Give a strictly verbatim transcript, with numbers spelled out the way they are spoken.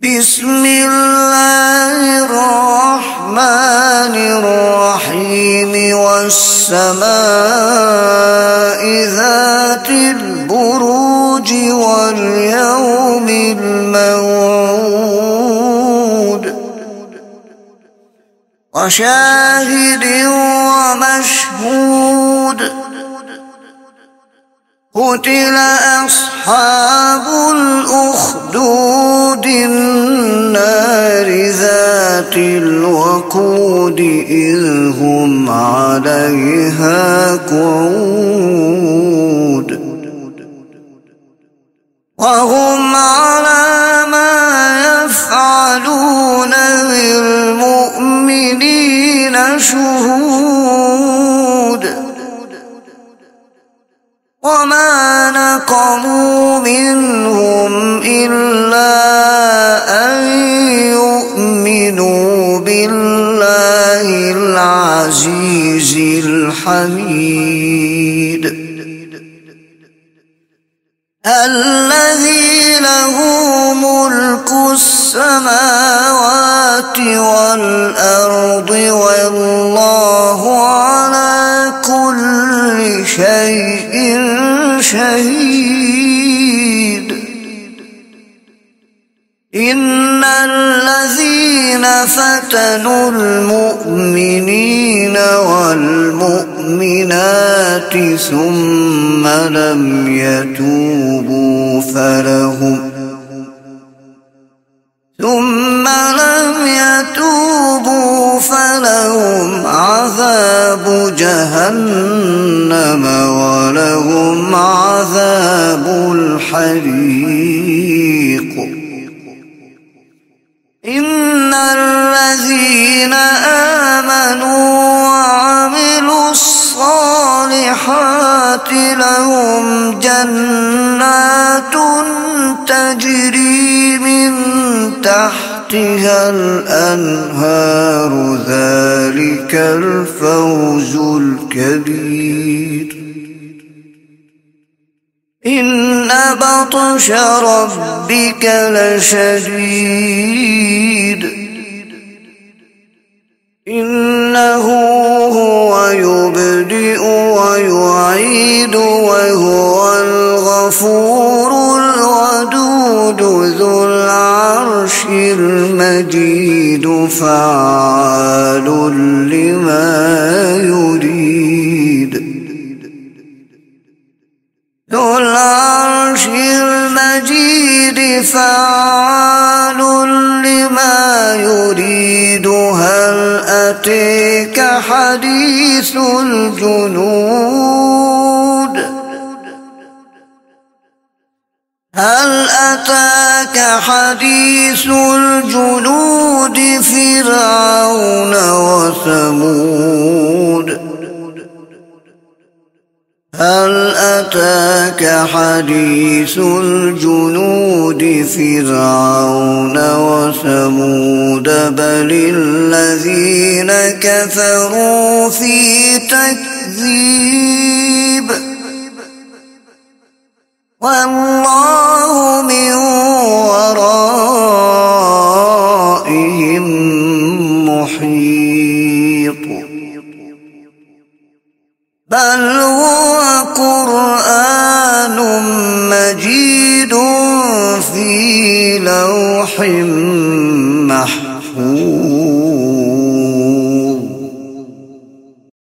بسم الله الرحمن الرحيم والسماء ذات البروج واليوم الموعود وشاهد ومشهود قتل أصحاب الأخدود النار ذات الوقود إذ هم عليها قعود وهم على ما يفعلون بالمؤمنين شهود وما نقموا منهم إلا أن يؤمنوا بالله العزيز الحميد الذي له ملك السماوات والأرض والله على كل شيء شهيد إن الذين فتنوا المؤمنين والمؤمنات ثم لم يتوبوا فلهم ثم لم يتوبوا فلهم عذاب جهنم ولهم عذاب الحريق إن الذين آمنوا وعملوا الصالحات لهم جنات تجري من تحتها الأنهار ذلك الفوز الكبير إن بطش ربك لشديد إنه هو يبدئ ويعيد وهو الغفور الودود ذو العرش المجيد فعال لما يريد ذو العرش المجيد فعال لما يريد هل أتيك حديث الجنود هل أتاك حديث الجنود فرعون وثمود هل أتاك حديث الجنود فرعون وثمود بل الذين كفروا في تكذيب والله من ورائهم محيط بل هو قرآن مجيد في لوح